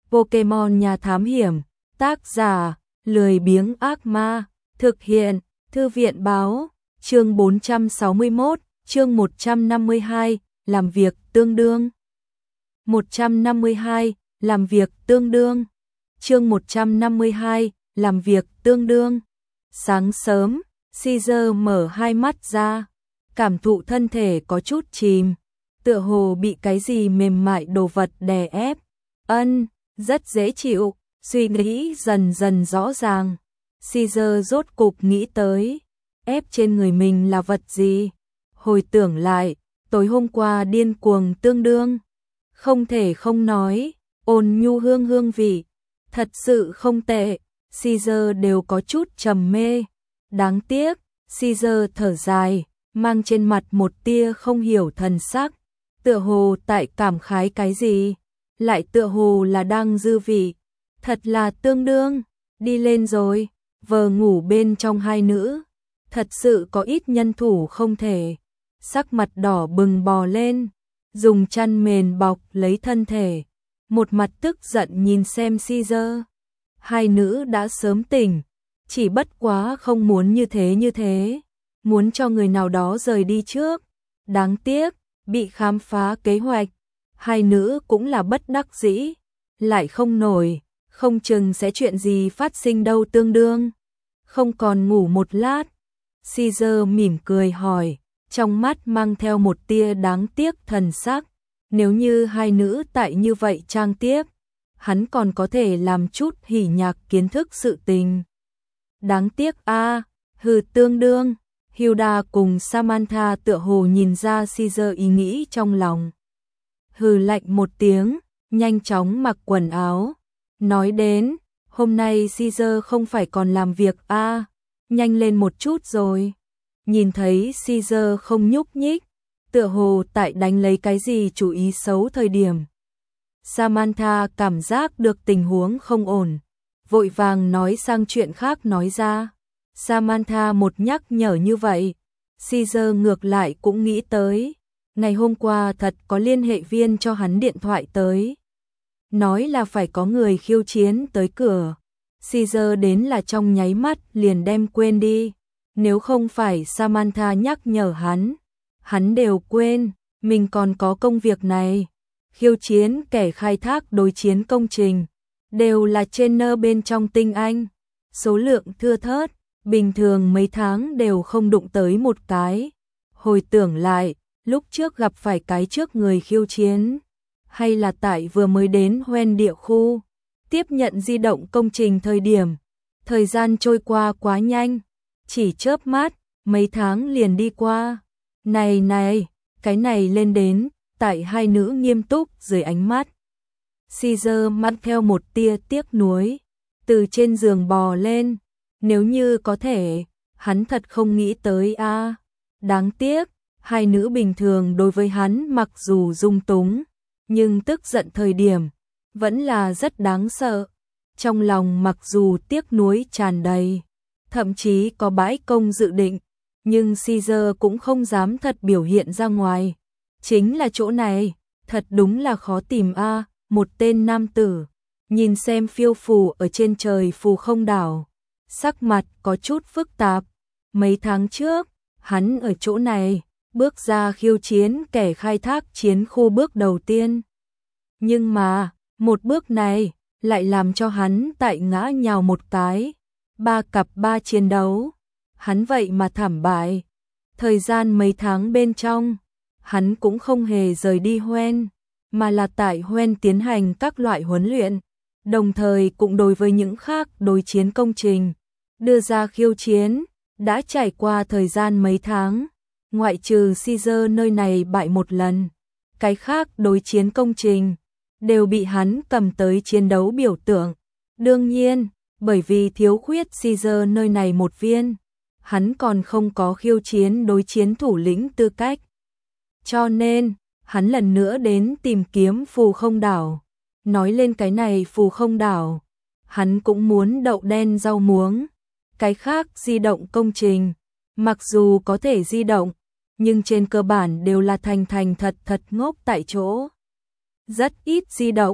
Pokemon nhà thám hiểm, tác giả, lười biếng ác ma, thực hiện, thư viện báo, chương 461, chương 152, làm việc tương đương. 152, làm việc tương đương. Chương 152, làm việc tương đương. Sáng sớm, Caesar mở hai mắt ra, cảm thụ thân thể có chút chìm, tựa hồ bị cái gì mềm mại đồ vật đè ép. Rất dễ chịu, suy nghĩ dần dần rõ ràng. Caesar rốt cục nghĩ tới, ép trên người mình là vật gì? Hồi tưởng lại, tối hôm qua điên cuồng tương đương. Không thể không nói, ôn nhu hương vị, thật sự không tệ. Caesar đều có chút trầm mê. Đáng tiếc, Caesar thở dài, mang trên mặt một tia không hiểu thần sắc, tựa hồ tại cảm khái cái gì, lại tựa hồ là đang dư vị. Thật là tương đương, đi lên rồi, vờ ngủ bên trong hai nữ, thật sự có ít nhân thủ không thể. Sắc mặt đỏ bừng bò lên, dùng chăn mền bọc lấy thân thể, một mặt tức giận nhìn xem Caesar. Hai nữ đã sớm tỉnh, chỉ bất quá không muốn như thế, muốn cho người nào đó rời đi trước. Đáng tiếc, bị khám phá kế hoạch, hai nữ cũng là bất đắc dĩ, lại không nổi, không chừng sẽ chuyện gì phát sinh đâu tương đương. Không còn ngủ một lát, Caesar mỉm cười hỏi, trong mắt mang theo một tia đáng tiếc thần sắc. Nếu như hai nữ tại như vậy trang tiếp, hắn còn có thể làm chút hỉ nhạc kiến thức sự tình. Đáng tiếc hừ tương đương. Hilda cùng Samantha tựa hồ nhìn ra Caesar ý nghĩ trong lòng. Hừ lạnh một tiếng, nhanh chóng mặc quần áo. Nói đến, hôm nay Caesar không phải còn làm việc nhanh lên một chút rồi. Nhìn thấy Caesar không nhúc nhích, tựa hồ tại đánh lấy cái gì chủ ý xấu thời điểm. Samantha cảm giác được tình huống không ổn, vội vàng nói sang chuyện khác nói ra. Samantha một nhắc nhở như vậy, Caesar ngược lại cũng nghĩ tới. Ngày hôm qua thật có liên hệ viên cho hắn điện thoại tới, nói là phải có người khiêu chiến tới cửa. Caesar đến là trong nháy mắt liền đem quên đi. Nếu không phải Samantha nhắc nhở hắn đều quên, mình còn có công việc này. Khiêu chiến kẻ khai thác đối chiến công trình, đều là trainer bên trong tinh anh, số lượng thưa thớt, bình thường mấy tháng đều không đụng tới một cái. Hồi tưởng lại, lúc trước gặp phải cái trước người khiêu chiến, hay là tại vừa mới đến Hoen địa khu, tiếp nhận di động công trình thời điểm. Thời gian trôi qua quá nhanh, chỉ chớp mắt, mấy tháng liền đi qua. Này, cái này lên đến, tại hai nữ nghiêm túc dưới ánh mắt. Caesar mang theo một tia tiếc nuối, từ trên giường bò lên. Nếu như có thể, hắn thật không nghĩ tới Đáng tiếc, hai nữ bình thường đối với hắn mặc dù dung túng, nhưng tức giận thời điểm, vẫn là rất đáng sợ. Trong lòng mặc dù tiếc nuối tràn đầy, thậm chí có bãi công dự định, nhưng Caesar cũng không dám thật biểu hiện ra ngoài. Chính là chỗ này, thật đúng là khó tìm một tên nam tử, nhìn xem phiêu phù ở trên trời phù không đảo, sắc mặt có chút phức tạp. Mấy tháng trước, hắn ở chỗ này, bước ra khiêu chiến kẻ khai thác chiến khu bước đầu tiên. Nhưng mà, một bước này, lại làm cho hắn tại ngã nhào một cái. 3-3 chiến đấu, hắn vậy mà thảm bại. Thời gian mấy tháng bên trong, hắn cũng không hề rời đi Hoen, mà là tại Hoen tiến hành các loại huấn luyện, đồng thời cũng đối với những khác đối chiến công trình đưa ra khiêu chiến. Đã trải qua thời gian mấy tháng, ngoại trừ Caesar nơi này bại một lần, cái khác đối chiến công trình đều bị hắn cầm tới chiến đấu biểu tượng. Đương nhiên, bởi vì thiếu khuyết Caesar nơi này một viên, hắn còn không có khiêu chiến đối chiến thủ lĩnh tư cách. Cho nên, hắn lần nữa đến tìm kiếm phù không đảo. Nói lên cái này phù không đảo, hắn cũng muốn đậu đen rau muống. Cái khác di động công trình, mặc dù có thể di động, nhưng trên cơ bản đều là thành thật ngốc tại chỗ. Rất ít di động,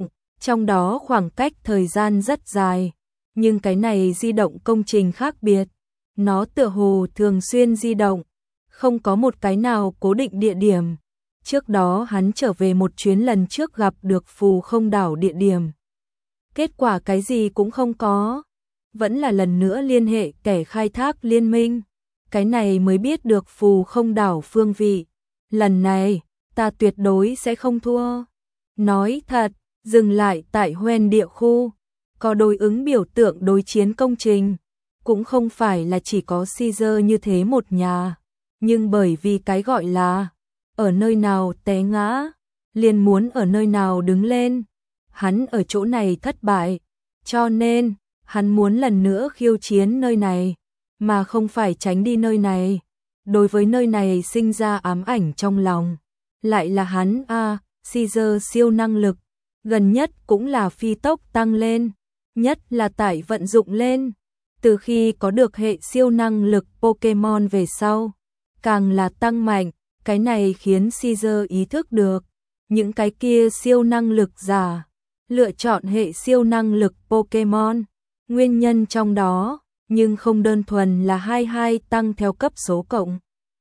Trong đó khoảng cách thời gian rất dài, nhưng cái này di động công trình khác biệt. Nó tựa hồ thường xuyên di động, không có một cái nào cố định địa điểm. Trước đó hắn trở về một chuyến lần trước gặp được phù không đảo địa điểm. Kết quả cái gì cũng không có. Vẫn là lần nữa liên hệ kẻ khai thác liên minh. Cái này mới biết được phù không đảo phương vị. Lần này, ta tuyệt đối sẽ không thua. Nói thật, dừng lại tại Hoen địa khu. Có đối ứng biểu tượng đối chiến công trình. Cũng không phải là chỉ có Caesar như thế một nhà. Nhưng bởi vì cái gọi là ở nơi nào té ngã, liền muốn ở nơi nào đứng lên. Hắn ở chỗ này thất bại, cho nên hắn muốn lần nữa khiêu chiến nơi này, mà không phải tránh đi nơi này. Đối với nơi này sinh ra ám ảnh trong lòng, lại là hắn Caesar siêu năng lực, gần nhất cũng là phi tốc tăng lên, nhất là tại vận dụng lên. Từ khi có được hệ siêu năng lực Pokemon về sau, càng là tăng mạnh, cái này khiến Caesar ý thức được, những cái kia siêu năng lực giả lựa chọn hệ siêu năng lực Pokemon, nguyên nhân trong đó, nhưng không đơn thuần là 22 tăng theo cấp số cộng.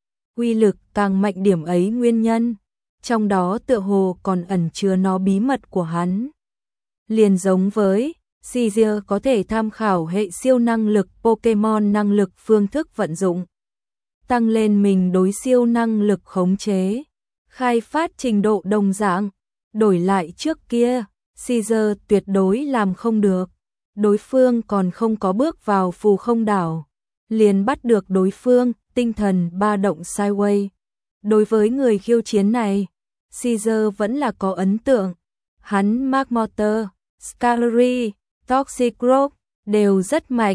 Uy lực càng mạnh điểm ấy nguyên nhân, trong đó tựa hồ còn ẩn chứa nó bí mật của hắn. Liền giống với Caesar có thể tham khảo hệ siêu năng lực Pokemon năng lực phương thức vận dụng, tăng lên mình đối siêu năng lực khống chế, khai phát trình độ đồng dạng, đổi lại trước kia, Caesar tuyệt đối làm không được. Đối phương còn không có bước vào phù không đảo, liền bắt được đối phương, tinh thần ba động sideways. Đối với người khiêu chiến này, Caesar vẫn là có ấn tượng. Hắn Magmortar, Skarmory, Toxic Rock đều rất mạnh.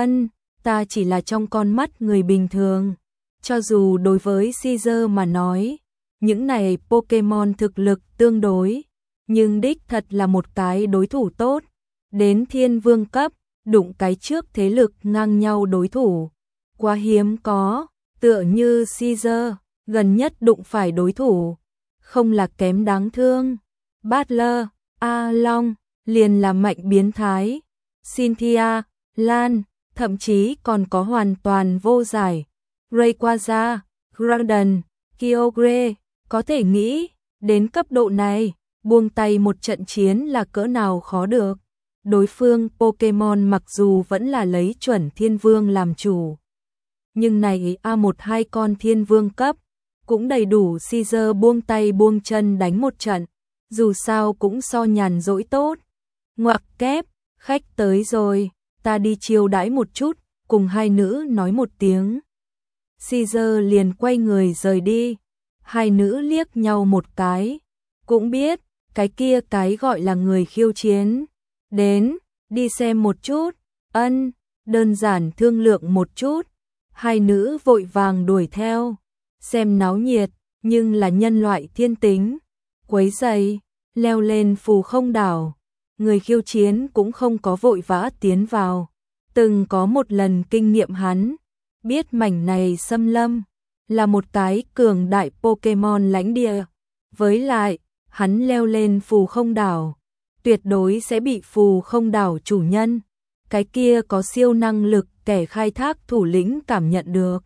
Ta chỉ là trong con mắt người bình thường. Cho dù đối với Caesar mà nói, những này Pokemon thực lực tương đối, nhưng đích thật là một cái đối thủ tốt. Đến thiên vương cấp, đụng cái trước thế lực ngang nhau đối thủ. Quá hiếm có, tựa như Caesar, gần nhất đụng phải đối thủ. Không là kém đáng thương. Butler, Long, liền là mạnh biến thái. Cynthia, Lan, thậm chí còn có hoàn toàn vô giải. Rayquaza, Groudon, Kyogre, có thể nghĩ, đến cấp độ này, buông tay một trận chiến là cỡ nào khó được. Đối phương Pokemon mặc dù vẫn là lấy chuẩn thiên vương làm chủ, nhưng này một-hai con thiên vương cấp, cũng đầy đủ Caesar buông tay buông chân đánh một trận, dù sao cũng so nhàn rỗi tốt. Ngoặc kép, khách tới rồi, ta đi chiêu đãi một chút, cùng hai nữ nói một tiếng. Caesar liền quay người rời đi, hai nữ liếc nhau một cái, cũng biết, cái kia cái gọi là người khiêu chiến. Đến, đi xem một chút, đơn giản thương lượng một chút. Hai nữ vội vàng đuổi theo, xem náo nhiệt, nhưng là nhân loại thiên tính. Quấy rầy, leo lên phù không đảo, người khiêu chiến cũng không có vội vã tiến vào. Từng có một lần kinh nghiệm hắn, biết mảnh này xâm lâm, là một cái cường đại Pokemon lãnh địa. Với lại, hắn leo lên phù không đảo, tuyệt đối sẽ bị phù không đảo chủ nhân, cái kia có siêu năng lực kẻ khai thác thủ lĩnh cảm nhận được.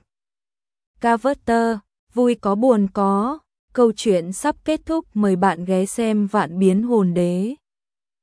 Carver, vui có buồn có, câu chuyện sắp kết thúc, mời bạn ghé xem Vạn Biến Hồn Đế.